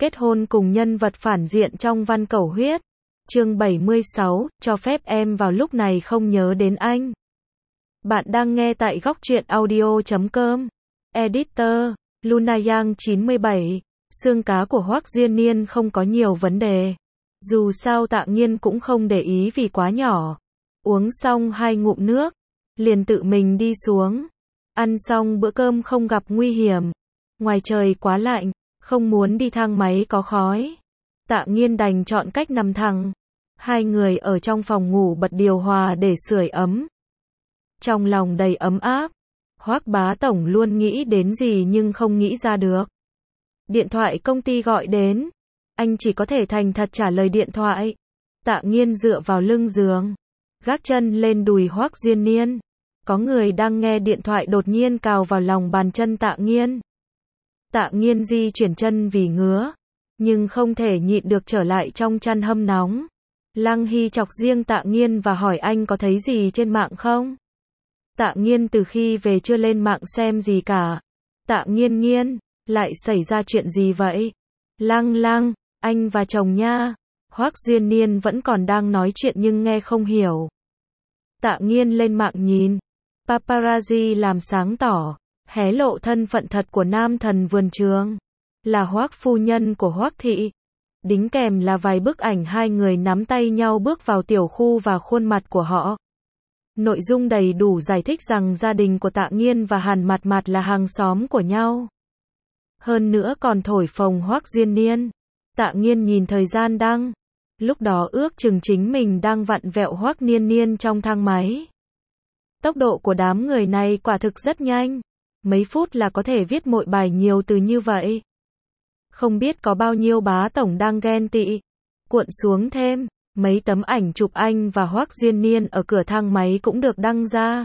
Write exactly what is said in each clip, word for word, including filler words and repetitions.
Kết hôn cùng nhân vật phản diện trong Văn Cẩu Huyết. Chương bảy mươi sáu, cho phép em vào lúc này không nhớ đến anh. Bạn đang nghe tại góc truyện audio chấm com. Editor, Luna Yang chín mươi bảy. Xương cá của Hoắc Diên Niên không có nhiều vấn đề. Dù sao Tạ Nghiên cũng không để ý vì quá nhỏ. Uống xong hai ngụm nước, liền tự mình đi xuống. Ăn xong bữa cơm không gặp nguy hiểm. Ngoài trời quá lạnh, không muốn đi thang máy có khói. Tạ Nghiên đành chọn cách nằm thẳng. Hai người ở trong phòng ngủ bật điều hòa để sưởi ấm. Trong lòng đầy ấm áp. Hoắc bá tổng luôn nghĩ đến gì nhưng không nghĩ ra được. Điện thoại công ty gọi đến. Anh chỉ có thể thành thật trả lời điện thoại. Tạ Nghiên dựa vào lưng giường, gác chân lên đùi Hoắc Diên Niên. Có người đang nghe điện thoại đột nhiên cào vào lòng bàn chân Tạ Nghiên. Tạ Nghiên di chuyển chân vì ngứa, nhưng không thể nhịn được trở lại trong chăn hâm nóng. Lăng Hy chọc riêng Tạ Nghiên và hỏi anh có thấy gì trên mạng không? Tạ Nghiên từ khi về chưa lên mạng xem gì cả. Tạ Nghiên nghiên, lại xảy ra chuyện gì vậy? Lăng Lăng, anh và chồng nha. Hoắc Diên Niên vẫn còn đang nói chuyện nhưng nghe không hiểu. Tạ Nghiên lên mạng nhìn. Paparazzi làm sáng tỏ, hé lộ thân phận thật của nam thần vườn trường. Là Hoắc phu nhân của Hoắc thị. Đính kèm là vài bức ảnh hai người nắm tay nhau bước vào tiểu khu và khuôn mặt của họ. Nội dung đầy đủ giải thích rằng gia đình của Tạ Nghiên và Hàn Mạt Mạt là hàng xóm của nhau. Hơn nữa còn thổi phồng Hoắc Diên Niên. Tạ Nghiên nhìn thời gian đăng. Lúc đó ước chừng chính mình đang vặn vẹo Hoắc Niên Niên trong thang máy. Tốc độ của đám người này quả thực rất nhanh. Mấy phút là có thể viết một bài nhiều từ như vậy. Không biết có bao nhiêu bá tổng đang ghen tị. Cuộn xuống thêm, mấy tấm ảnh chụp anh và Hoắc Diên Niên ở cửa thang máy cũng được đăng ra.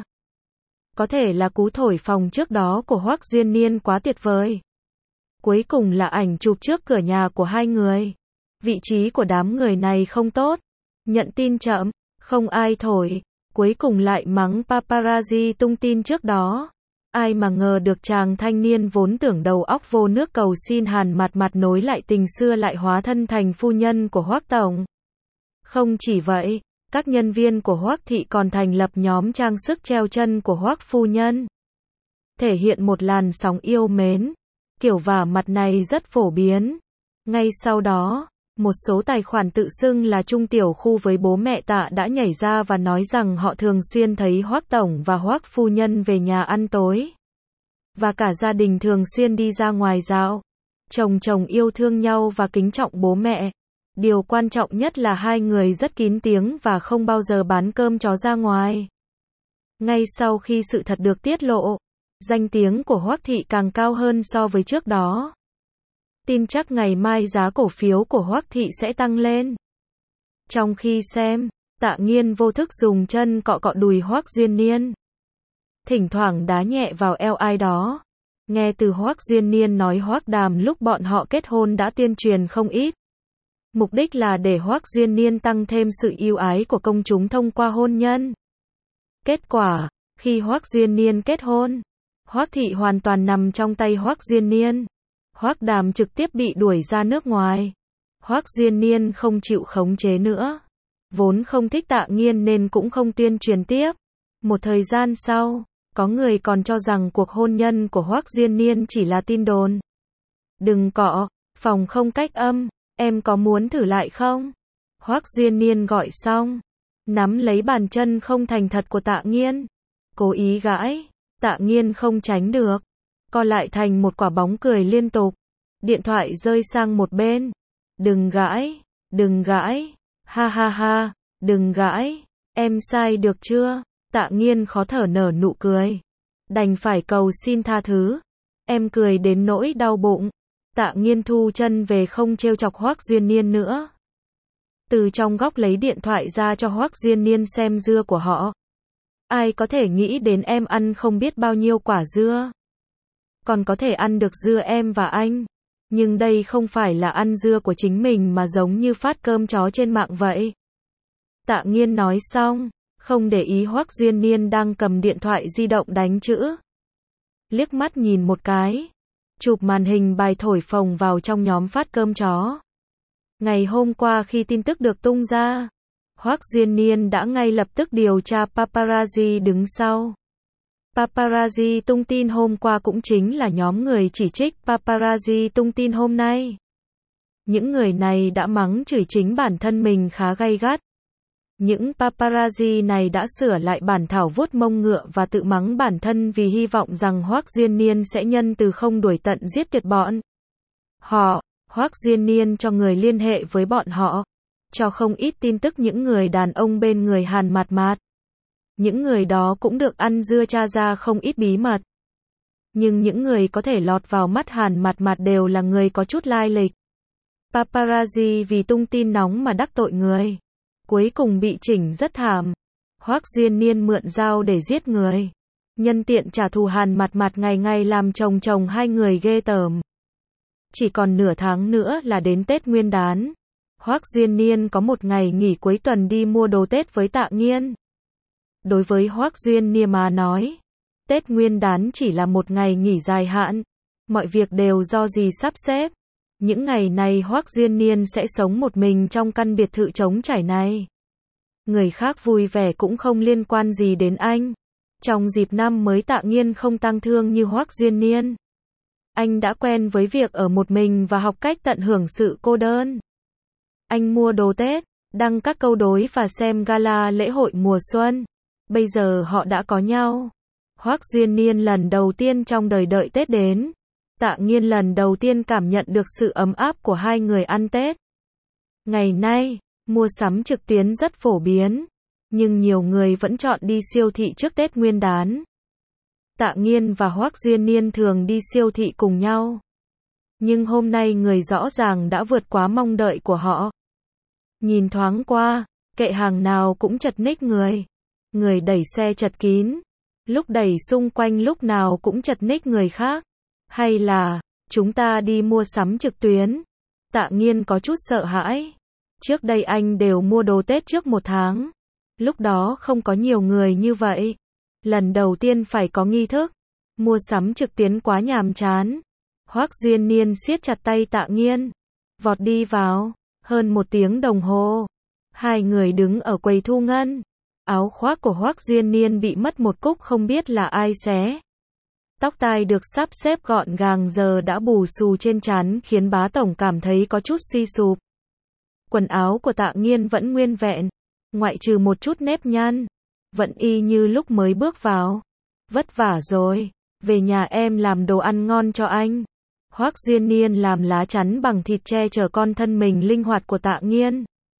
Có thể là cú thổi phồng trước đó của Hoắc Diên Niên quá tuyệt vời. Cuối cùng là ảnh chụp trước cửa nhà của hai người. Vị trí của đám người này không tốt. Nhận tin chậm, không ai thổi. Cuối cùng lại mắng paparazzi tung tin trước đó. Ai mà ngờ được chàng thanh niên vốn tưởng đầu óc vô nước cầu xin Hàn Mạt Mạt nối lại tình xưa lại hóa thân thành phu nhân của Hoắc tổng. Không chỉ vậy, các nhân viên của Hoắc thị còn thành lập nhóm trang sức treo chân của Hoắc phu nhân. Thể hiện một làn sóng yêu mến. Kiểu vả mặt này rất phổ biến. Ngay sau đó, một số tài khoản tự xưng là Trung tiểu khu với bố mẹ Tạ đã nhảy ra và nói rằng họ thường xuyên thấy Hoắc tổng và Hoắc phu nhân về nhà ăn tối. Và cả gia đình thường xuyên đi ra ngoài dạo. Chồng chồng yêu thương nhau và kính trọng bố mẹ. Điều quan trọng nhất là hai người rất kín tiếng và không bao giờ bán cơm chó ra ngoài. Ngay sau khi sự thật được tiết lộ, danh tiếng của Hoắc thị càng cao hơn so với trước đó. Tin chắc ngày mai giá cổ phiếu của Hoắc thị sẽ tăng lên. Trong khi xem, Tạ Nghiên vô thức dùng chân cọ cọ đùi Hoắc Diên Niên. Thỉnh thoảng đá nhẹ vào eo ai đó. Nghe từ Hoắc Diên Niên nói Hoắc Đàm lúc bọn họ kết hôn đã tuyên truyền không ít. Mục đích là để Hoắc Diên Niên tăng thêm sự yêu ái của công chúng thông qua hôn nhân. Kết quả, khi Hoắc Diên Niên kết hôn, Hoắc thị hoàn toàn nằm trong tay Hoắc Diên Niên. Hoắc Đàm trực tiếp bị đuổi ra nước ngoài. Hoắc Diên Niên không chịu khống chế nữa. Vốn không thích Tạ Nghiên nên cũng không tuyên truyền tiếp. Một thời gian sau, có người còn cho rằng cuộc hôn nhân của Hoắc Diên Niên chỉ là tin đồn. Đừng cọ, phòng không cách âm, em có muốn thử lại không? Hoắc Diên Niên gọi xong, nắm lấy bàn chân không thành thật của Tạ Nghiên. Cố ý gãi, Tạ Nghiên không tránh được. Co lại thành một quả bóng cười liên tục. Điện thoại rơi sang một bên. Đừng gãi, đừng gãi, ha ha ha, đừng gãi, em sai được chưa? Tạ Nghiên khó thở nở nụ cười. Đành phải cầu xin tha thứ. Em cười đến nỗi đau bụng. Tạ Nghiên thu chân về không trêu chọc Hoắc Diên Niên nữa. Từ trong góc lấy điện thoại ra cho Hoắc Diên Niên xem dưa của họ. Ai có thể nghĩ đến em ăn không biết bao nhiêu quả dưa. Còn có thể ăn được dưa em và anh. Nhưng đây không phải là ăn dưa của chính mình mà giống như phát cơm chó trên mạng vậy. Tạ Nghiên nói xong, không để ý Hoắc Diên Niên đang cầm điện thoại di động đánh chữ. Liếc mắt nhìn một cái. chụp màn hình bài thổi phồng vào trong nhóm phát cơm chó. Ngày hôm qua khi tin tức được tung ra, Hoắc Diên Niên đã ngay lập tức điều tra paparazzi đứng sau. Paparazzi tung tin hôm qua cũng chính là nhóm người chỉ trích paparazzi tung tin hôm nay. Những người này đã mắng chửi chính bản thân mình khá gay gắt. Những paparazzi này đã sửa lại bản thảo vuốt mông ngựa và tự mắng bản thân vì hy vọng rằng Hoắc Diên Niên sẽ nhân từ không đuổi tận giết tuyệt bọn họ. Hoắc Diên Niên cho người liên hệ với bọn họ, cho không ít tin tức những người đàn ông bên người Hàn Mạt Mạt. Những người đó cũng được ăn dưa tra ra không ít bí mật. Nhưng những người có thể lọt vào mắt Hàn Mạt Mạt đều là người có chút lai lịch. Paparazzi vì tung tin nóng mà đắc tội người, cuối cùng bị chỉnh rất thảm. Hoắc Diên Niên mượn dao để giết người, nhân tiện trả thù Hàn Mạt Mạt, ngày ngày làm chồng chồng hai người ghê tởm. Chỉ còn nửa tháng nữa là đến Tết Nguyên đán. Hoắc Diên Niên có một ngày nghỉ cuối tuần đi mua đồ Tết với Tạ Nghiên. Đối với Hoắc Diên Niên mà nói, Tết Nguyên đán chỉ là một ngày nghỉ dài hạn, mọi việc đều do dì sắp xếp. Những ngày này Hoắc Diên Niên sẽ sống một mình trong căn biệt thự trống trải này. Người khác vui vẻ cũng không liên quan gì đến anh. Trong dịp năm mới Tạ Nghiên không tang thương như Hoắc Diên Niên. Anh đã quen với việc ở một mình và học cách tận hưởng sự cô đơn. Anh mua đồ Tết, đăng các câu đối và xem gala lễ hội mùa xuân. Bây giờ họ đã có nhau. Hoắc Diên Niên lần đầu tiên trong đời đợi Tết đến. Tạ Nghiên lần đầu tiên cảm nhận được sự ấm áp của hai người ăn Tết. Ngày nay, mua sắm trực tuyến rất phổ biến, nhưng nhiều người vẫn chọn đi siêu thị trước Tết Nguyên đán. Tạ Nghiên và Hoắc Diên Niên thường đi siêu thị cùng nhau. Nhưng hôm nay người rõ ràng đã vượt quá mong đợi của họ. Nhìn thoáng qua, kệ hàng nào cũng chật ních người. Người đẩy xe chật kín. Lúc đẩy xung quanh lúc nào cũng chật ních người khác. Hay là, chúng ta đi mua sắm trực tuyến? Tạ Nghiên có chút sợ hãi. Trước đây anh đều mua đồ Tết trước một tháng. Lúc đó không có nhiều người như vậy. Lần đầu tiên phải có nghi thức. Mua sắm trực tuyến quá nhàm chán. Hoắc Diên Niên siết chặt tay Tạ Nghiên, vọt đi vào. Hơn một tiếng đồng hồ, hai người đứng ở quầy thu ngân. Áo khoác của Hoắc Diên Niên bị mất một cúc không biết là ai xé. Tóc tai được sắp xếp gọn gàng giờ đã bù xù trên trán khiến bá tổng cảm thấy có chút suy sụp. Quần áo của Tạ Nghiên vẫn nguyên vẹn, ngoại trừ một chút nếp nhăn, vẫn y như lúc mới bước vào. Vất vả rồi, về nhà em làm đồ ăn ngon cho anh. Hoắc Diên Niên làm lá chắn bằng thịt che chở con thân mình linh hoạt của Tạ Nghiên.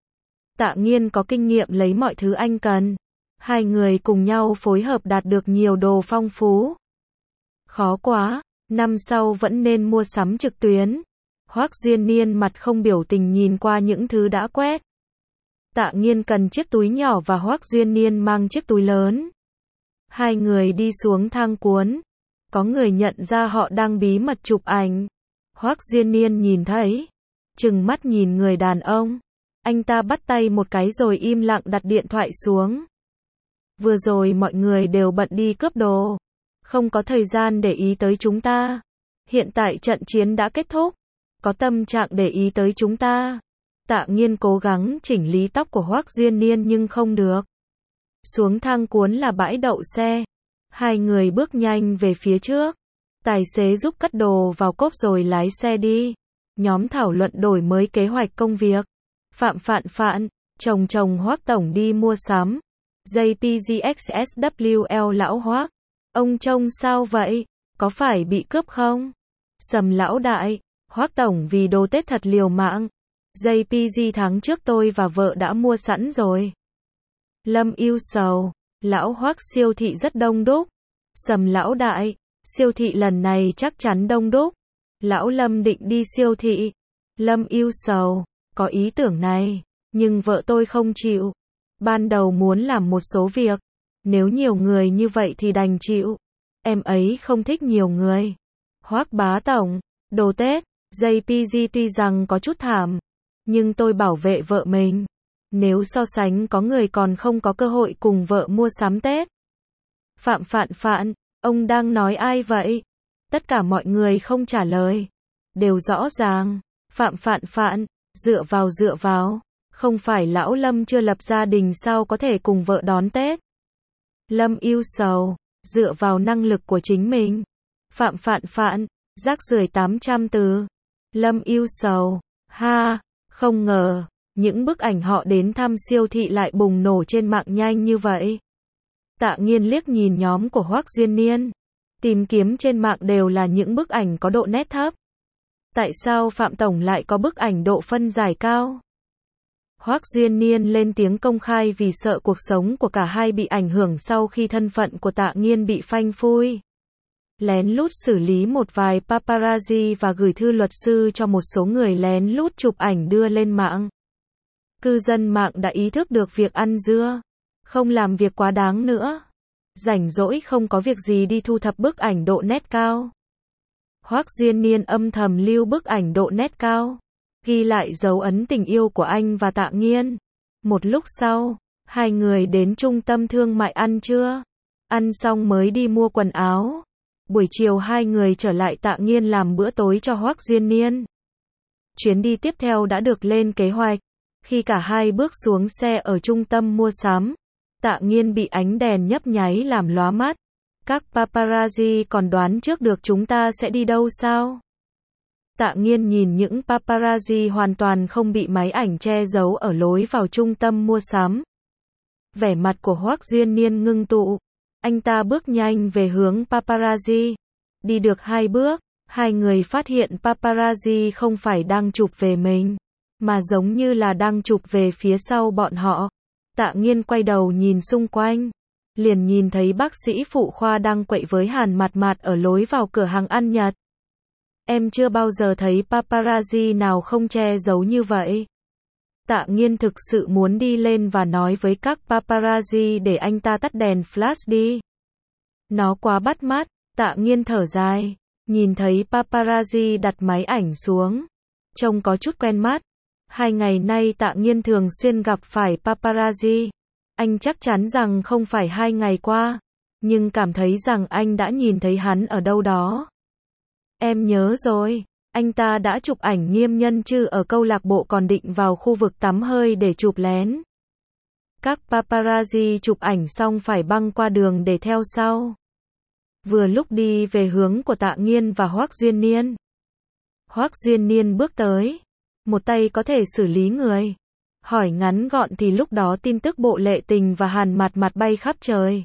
Tạ Nghiên có kinh nghiệm lấy mọi thứ anh cần. Hai người cùng nhau phối hợp đạt được nhiều đồ phong phú. Khó quá, năm sau vẫn nên mua sắm trực tuyến. Hoắc Diên Niên mặt không biểu tình nhìn qua những thứ đã quét. Tạ Nghiên cần chiếc túi nhỏ và Hoắc Diên Niên mang chiếc túi lớn. Hai người đi xuống thang cuốn. Có người nhận ra họ đang bí mật chụp ảnh. Hoắc Diên Niên nhìn thấy, trừng mắt nhìn người đàn ông. Anh ta bắt tay một cái rồi im lặng đặt điện thoại xuống. Vừa rồi mọi người đều bận đi cướp đồ, không có thời gian để ý tới chúng ta. Hiện tại trận chiến đã kết thúc, có tâm trạng để ý tới chúng ta. Tạ Nghiên cố gắng chỉnh lý tóc của Hoắc Diên Niên nhưng không được. Xuống thang cuốn là bãi đậu xe. Hai người bước nhanh về phía trước. Tài xế giúp cất đồ vào cốp rồi lái xe đi. Nhóm thảo luận đổi mới kế hoạch công việc. Phạm Phạn Phạn, chồng chồng Hoắc tổng đi mua sắm. gi pê giê ích ét vê lờ lão Hoắc, ông trông sao vậy? Có phải bị cướp không? Sầm lão đại, Hoắc tổng vì đồ Tết thật liều mạng. gi pê giê tháng trước tôi và vợ đã mua sẵn rồi. Lâm yêu sầu, lão Hoắc siêu thị rất đông đúc. Sầm lão đại, siêu thị lần này chắc chắn đông đúc. Lão Lâm định đi siêu thị. Lâm yêu sầu, có ý tưởng này, nhưng vợ tôi không chịu. Ban đầu muốn làm một số việc, nếu nhiều người như vậy thì đành chịu. Em ấy không thích nhiều người. Hoắc bá tổng, đồ Tết, gi pê giê tuy rằng có chút thảm, nhưng tôi bảo vệ vợ mình. Nếu so sánh có người còn không có cơ hội cùng vợ mua sắm Tết. Phạm Phạn Phạn, ông đang nói ai vậy? Tất cả mọi người không trả lời. Đều rõ ràng. Phạm Phạn Phạn, dựa vào dựa vào. Không phải lão Lâm chưa lập gia đình sao có thể cùng vợ đón Tết. Lâm yêu sầu, dựa vào năng lực của chính mình. Phạm Phạn Phạn, rác rưởi tám trăm từ. Lâm yêu sầu, ha, không ngờ, những bức ảnh họ đến thăm siêu thị lại bùng nổ trên mạng nhanh như vậy. Tạ Nghiên liếc nhìn nhóm của Hoắc Duyên Niên. Tìm kiếm trên mạng đều là những bức ảnh có độ nét thấp. Tại sao Phạm Tổng lại có bức ảnh độ phân giải cao? Hoắc Duyên Niên lên tiếng công khai vì sợ cuộc sống của cả hai bị ảnh hưởng sau khi thân phận của Tạ Nghiên bị phanh phui. Lén lút xử lý một vài paparazzi và gửi thư luật sư cho một số người lén lút chụp ảnh đưa lên mạng. Cư dân mạng đã ý thức được việc ăn dưa, không làm việc quá đáng nữa. Rảnh rỗi không có việc gì đi thu thập bức ảnh độ nét cao. Hoắc Duyên Niên âm thầm lưu bức ảnh độ nét cao, ghi lại dấu ấn tình yêu của anh và Tạ Nghiên. Một lúc sau, hai người đến trung tâm thương mại ăn trưa. Ăn xong mới đi mua quần áo. Buổi chiều hai người trở lại Tạ Nghiên làm bữa tối cho Hoắc Duyên Niên. Chuyến đi tiếp theo đã được lên kế hoạch. Khi cả hai bước xuống xe ở trung tâm mua sắm, Tạ Nghiên bị ánh đèn nhấp nháy làm lóa mắt. Các paparazzi còn đoán trước được chúng ta sẽ đi đâu sao? Tạ Nghiên nhìn những paparazzi hoàn toàn không bị máy ảnh che giấu ở lối vào trung tâm mua sắm. Vẻ mặt của Hoắc Duyên Niên ngưng tụ. Anh ta bước nhanh về hướng paparazzi. Đi được hai bước, hai người phát hiện paparazzi không phải đang chụp về mình, mà giống như là đang chụp về phía sau bọn họ. Tạ Nghiên quay đầu nhìn xung quanh, liền nhìn thấy bác sĩ phụ khoa đang quậy với Hàn Mạt Mạt ở lối vào cửa hàng ăn Nhật. Em chưa bao giờ thấy paparazzi nào không che giấu như vậy. Tạ Nghiên thực sự muốn đi lên và nói với các paparazzi để anh ta tắt đèn flash đi. Nó quá bắt mắt. Tạ Nghiên thở dài, nhìn thấy paparazzi đặt máy ảnh xuống. Trông có chút quen mắt. Hai ngày nay Tạ Nghiên thường xuyên gặp phải paparazzi. Anh chắc chắn rằng không phải hai ngày qua, nhưng cảm thấy rằng anh đã nhìn thấy hắn ở đâu đó. Em nhớ rồi, anh ta đã chụp ảnh Nghiêm Nhân Chư ở câu lạc bộ còn định vào khu vực tắm hơi để chụp lén. Các paparazzi chụp ảnh xong phải băng qua đường để theo sau. Vừa lúc đi về hướng của Tạ Nghiên và Hoắc Duyên Niên. Hoắc Duyên Niên bước tới, một tay có thể xử lý người. Hỏi ngắn gọn thì lúc đó tin tức Bộ Lệ Tình và Hàn Mạt Mạt bay khắp trời.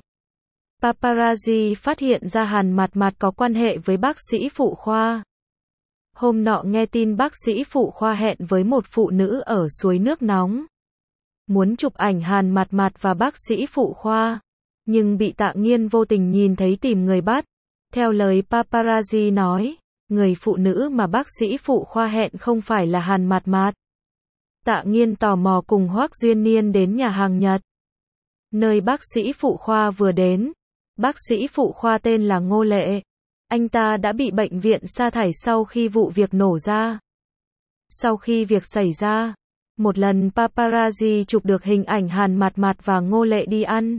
Paparazzi phát hiện ra Hàn Mạt Mạt có quan hệ với bác sĩ phụ khoa. Hôm nọ nghe tin bác sĩ phụ khoa hẹn với một phụ nữ ở suối nước nóng. Muốn chụp ảnh Hàn Mạt Mạt và bác sĩ phụ khoa, nhưng bị Tạ Nghiên vô tình nhìn thấy tìm người bắt. Theo lời paparazzi nói, người phụ nữ mà bác sĩ phụ khoa hẹn không phải là Hàn Mạt Mạt. Tạ Nghiên tò mò cùng Hoắc Duyên Niên đến nhà hàng Nhật. Nơi bác sĩ phụ khoa vừa đến. Bác sĩ phụ khoa tên là Ngô Lệ. Anh ta đã bị bệnh viện sa thải sau khi vụ việc nổ ra. Sau khi việc xảy ra, một lần paparazzi chụp được hình ảnh Hàn Mạt Mạt và Ngô Lệ đi ăn.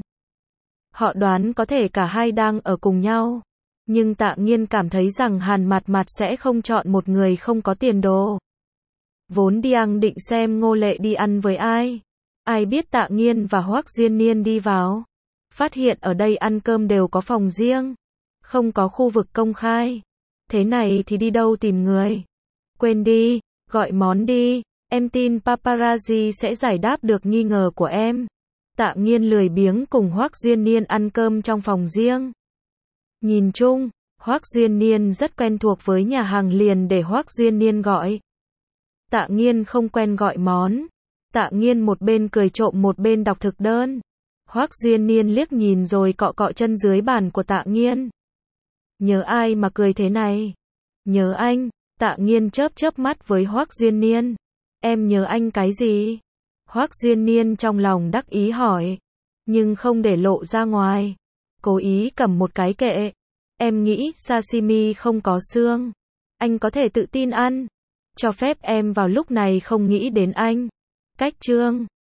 Họ đoán có thể cả hai đang ở cùng nhau. Nhưng Tạ Nghiên cảm thấy rằng Hàn Mạt Mạt sẽ không chọn một người không có tiền đồ. Vốn Diang định xem Ngô Lệ đi ăn với ai. Ai biết Tạ Nghiên và Hoắc Duyên Niên đi vào. Phát hiện ở đây ăn cơm đều có phòng riêng. Không có khu vực công khai. Thế này thì đi đâu tìm người. Quên đi, gọi món đi. Em tin paparazzi sẽ giải đáp được nghi ngờ của em. Tạ Nghiên lười biếng cùng Hoắc Duyên Niên ăn cơm trong phòng riêng. Nhìn chung, Hoắc Duyên Niên rất quen thuộc với nhà hàng liền để Hoắc Duyên Niên gọi. Tạ Nghiên không quen gọi món. Tạ Nghiên một bên cười trộm một bên đọc thực đơn. Hoắc Duyên Niên liếc nhìn rồi cọ cọ chân dưới bàn của Tạ Nghiên. Nhớ ai mà cười thế này? Nhớ anh. Tạ Nghiên chớp chớp mắt với Hoắc Duyên Niên. Em nhớ anh cái gì? Hoắc Duyên Niên trong lòng đắc ý hỏi, nhưng không để lộ ra ngoài. Cố ý cầm một cái kệ. Em nghĩ sashimi không có xương. Anh có thể tự tin ăn. Cho phép em vào lúc này không nghĩ đến anh. Cách chương